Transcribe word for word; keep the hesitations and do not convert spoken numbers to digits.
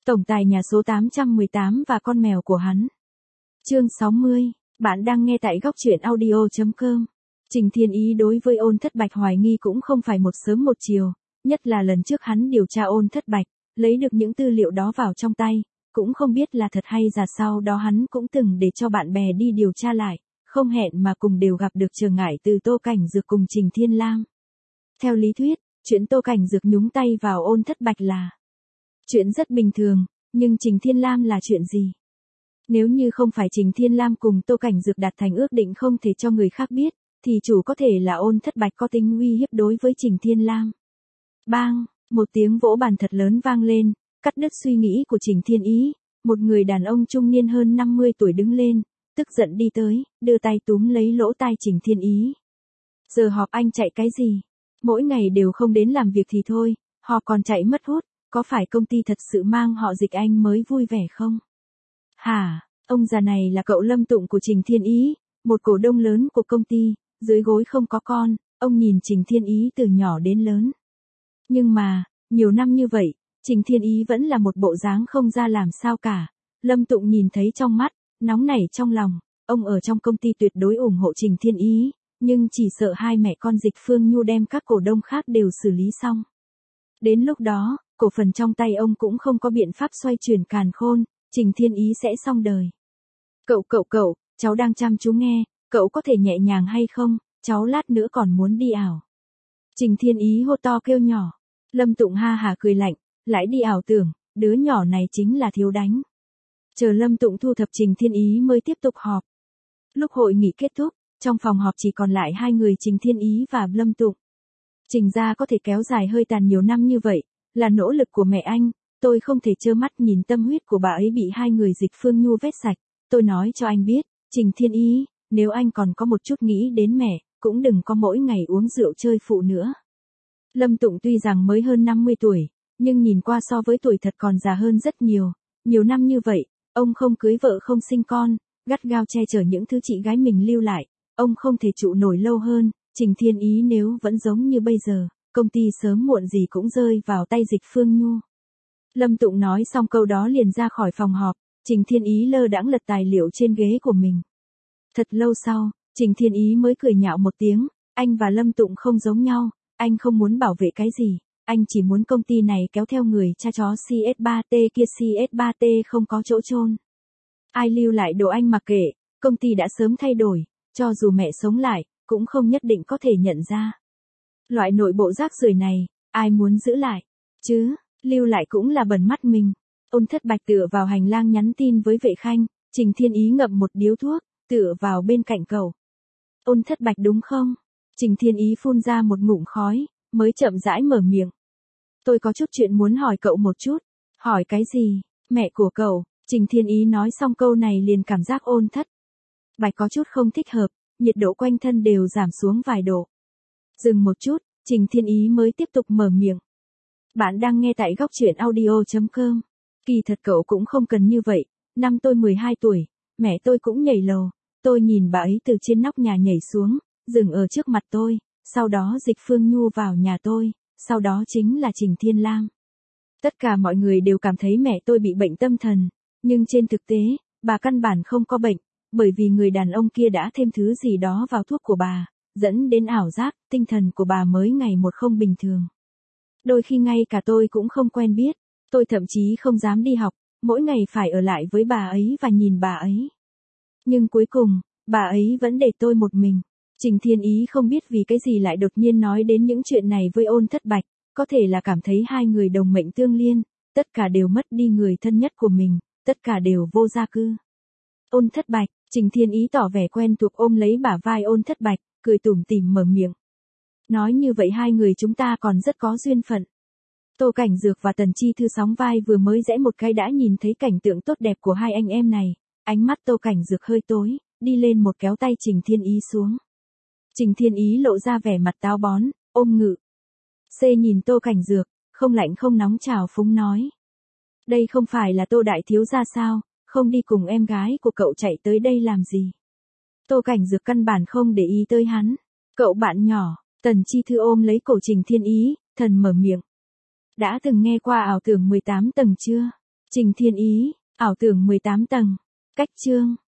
Tổng tài nhà số tám trăm mười tám và con mèo của hắn. Chương sáu mươi, bạn đang nghe tại góc truyện audio chấm com. Trình Thiên Ý đối với Ôn Thất Bạch hoài nghi cũng không phải một sớm một chiều, nhất là lần trước hắn điều tra Ôn Thất Bạch, lấy được những tư liệu đó vào trong tay, cũng không biết là thật hay giả, sau đó hắn cũng từng để cho bạn bè đi điều tra lại, không hẹn mà cùng đều gặp được trở ngại từ Tô Cảnh Dược cùng Trình Thiên Lam. Theo lý thuyết, chuyện Tô Cảnh Dược nhúng tay vào Ôn Thất Bạch là chuyện rất bình thường, nhưng Trình Thiên Lam là chuyện gì? Nếu như không phải Trình Thiên Lam cùng Tô Cảnh Dược đạt thành ước định không thể cho người khác biết, thì chủ có thể là Ôn Thất Bạch có tính uy hiếp đối với Trình Thiên Lam. Bang, một tiếng vỗ bàn thật lớn vang lên, cắt đứt suy nghĩ của Trình Thiên Ý, một người đàn ông trung niên hơn năm mươi tuổi đứng lên, tức giận đi tới, đưa tay túm lấy lỗ tai Trình Thiên Ý. Giờ họp anh chạy cái gì? Mỗi ngày đều không đến làm việc thì thôi, họp còn chạy mất hút, có phải công ty thật sự mang họ Dịch anh mới vui vẻ không? Hả, ông già này là cậu Lâm Tụng của Trình Thiên Ý, một cổ đông lớn của công ty, dưới gối không có con, ông nhìn Trình Thiên Ý từ nhỏ đến lớn. Nhưng mà, nhiều năm như vậy, Trình Thiên Ý vẫn là một bộ dáng không ra làm sao cả. Lâm Tụng nhìn thấy trong mắt, nóng nảy trong lòng, ông ở trong công ty tuyệt đối ủng hộ Trình Thiên Ý, nhưng chỉ sợ hai mẹ con Dịch Phương Nhu đem các cổ đông khác đều xử lý xong. Đến lúc đó, cổ phần trong tay ông cũng không có biện pháp xoay chuyển càn khôn, Trình Thiên Ý sẽ xong đời. Cậu cậu cậu, cháu đang chăm chú nghe, cậu có thể nhẹ nhàng hay không, cháu lát nữa còn muốn đi ảo. Trình Thiên Ý hô to kêu nhỏ. Lâm Tụng ha hả cười lạnh, lại đi ảo tưởng, đứa nhỏ này chính là thiếu đánh. Chờ Lâm Tụng thu thập Trình Thiên Ý mới tiếp tục họp. Lúc hội nghị kết thúc, trong phòng họp chỉ còn lại hai người Trình Thiên Ý và Lâm Tụng. Trình gia có thể kéo dài hơi tàn nhiều năm như vậy, là nỗ lực của mẹ anh, tôi không thể trơ mắt nhìn tâm huyết của bà ấy bị hai người Dịch Phương Nhu vét sạch. Tôi nói cho anh biết, Trình Thiên Ý, nếu anh còn có một chút nghĩ đến mẹ, cũng đừng có mỗi ngày uống rượu chơi phụ nữa. Lâm Tụng tuy rằng mới hơn năm mươi tuổi, nhưng nhìn qua so với tuổi thật còn già hơn rất nhiều. Nhiều năm như vậy, ông không cưới vợ không sinh con, gắt gao che chở những thứ chị gái mình lưu lại, ông không thể trụ nổi lâu hơn. Trình Thiên Ý nếu vẫn giống như bây giờ, công ty sớm muộn gì cũng rơi vào tay Dịch Phương Nhu. Lâm Tụng nói xong câu đó liền ra khỏi phòng họp, Trình Thiên Ý lơ đãng lật tài liệu trên ghế của mình. Thật lâu sau, Trình Thiên Ý mới cười nhạo một tiếng, anh và Lâm Tụng không giống nhau, anh không muốn bảo vệ cái gì, anh chỉ muốn công ty này kéo theo người cha chó C S ba T kia, C S ba T không có chỗ chôn. Ai lưu lại đồ anh mặc kệ, công ty đã sớm thay đổi, cho dù mẹ sống lại, cũng không nhất định có thể nhận ra. Loại nội bộ rác rưởi này, ai muốn giữ lại, chứ, lưu lại cũng là bẩn mắt mình. Ôn Thất Bạch tựa vào hành lang nhắn tin với Vệ Khanh, Trình Thiên Ý ngậm một điếu thuốc, tựa vào bên cạnh cậu. Ôn Thất Bạch đúng không? Trình Thiên Ý phun ra một ngụm khói, mới chậm rãi mở miệng. Tôi có chút chuyện muốn hỏi cậu một chút. Hỏi cái gì? Mẹ của cậu. Trình Thiên Ý nói xong câu này liền cảm giác Ôn Thất Bạch có chút không thích hợp, nhiệt độ quanh thân đều giảm xuống vài độ. Dừng một chút, Trình Thiên Ý mới tiếp tục mở miệng. Bạn đang nghe tại góc truyện audio chấm com. Kỳ thật cậu cũng không cần như vậy, năm tôi mười hai tuổi, mẹ tôi cũng nhảy lầu, tôi nhìn bà ấy từ trên nóc nhà nhảy xuống, dừng ở trước mặt tôi, sau đó Dịch Phương Nhu vào nhà tôi, sau đó chính là Trình Thiên Lam. Tất cả mọi người đều cảm thấy mẹ tôi bị bệnh tâm thần, nhưng trên thực tế, bà căn bản không có bệnh, bởi vì người đàn ông kia đã thêm thứ gì đó vào thuốc của bà, dẫn đến ảo giác, tinh thần của bà mới ngày một không bình thường. Đôi khi ngay cả tôi cũng không quen biết, tôi thậm chí không dám đi học, mỗi ngày phải ở lại với bà ấy và nhìn bà ấy. Nhưng cuối cùng, bà ấy vẫn để tôi một mình. Trình Thiên Ý không biết vì cái gì lại đột nhiên nói đến những chuyện này với Ôn Thất Bạch, có thể là cảm thấy hai người đồng mệnh tương liên, tất cả đều mất đi người thân nhất của mình, tất cả đều vô gia cư. Ôn Thất Bạch, Trình Thiên Ý tỏ vẻ quen thuộc ôm lấy bả vai Ôn Thất Bạch, cười tủm tỉm mở miệng. Nói như vậy hai người chúng ta còn rất có duyên phận. Tô Cảnh Dược và Tần Chi Thư sóng vai vừa mới rẽ một cái đã nhìn thấy cảnh tượng tốt đẹp của hai anh em này, ánh mắt Tô Cảnh Dược hơi tối, đi lên một kéo tay Trình Thiên Ý xuống. Trình Thiên Ý lộ ra vẻ mặt táo bón, ôm ngự. C nhìn Tô Cảnh Dược, không lạnh không nóng chào phúng nói. Đây không phải là Tô đại thiếu gia sao, không đi cùng em gái của cậu chạy tới đây làm gì? Tô Cảnh Dược căn bản không để ý tới hắn. Cậu bạn nhỏ, Tần Chi Thư ôm lấy cổ Trình Thiên Ý, thần mở miệng. Đã từng nghe qua ảo tưởng mười tám tầng chưa? Trình Thiên Ý, ảo tưởng mười tám tầng. Cách chương.